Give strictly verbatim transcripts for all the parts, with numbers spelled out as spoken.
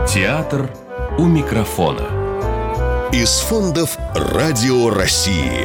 Театр у микрофона. Из фондов Радио России.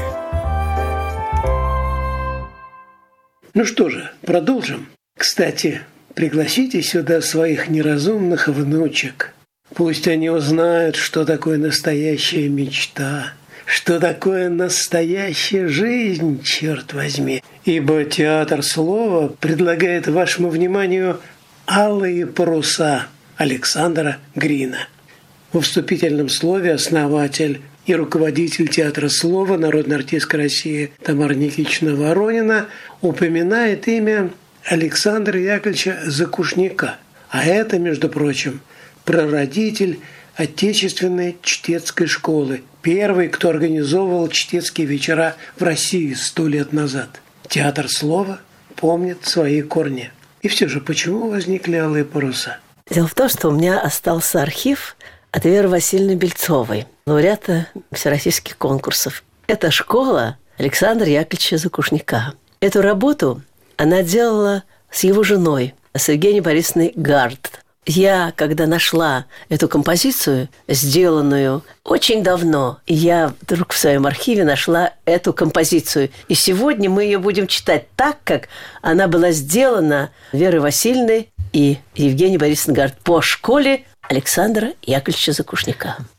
Ну что же, продолжим. Кстати, пригласите сюда своих неразумных внучек. Пусть они узнают, что такое настоящая мечта, что такое настоящая жизнь, черт возьми. Ибо театр слова предлагает вашему вниманию «Алые паруса» Александра Грина. Во вступительном слове основатель и руководитель театра слова, народная артистка России Тамара Никитична Воронина упоминает имя Александра Яковлевича Закушняка. А это, между прочим, прародитель отечественной чтецкой школы, первый, кто организовывал чтецкие вечера в России сто лет назад. Театр слова помнит свои корни. И все же, почему возникли «Алые паруса»? Дело в том, что у меня остался архив от Веры Васильевны Бельцовой, лауреата всероссийских конкурсов. Это школа Александра Яковлевича Закушняка. Эту работу она делала с его женой, с Евгенией Борисовной Гард. Я, когда нашла эту композицию, сделанную очень давно, я вдруг в своем архиве нашла эту композицию. И сегодня мы ее будем читать так, как она была сделана Верой Васильевной и Евгенией Борисовной Гард по школе Александра Яковлевича Закушняка.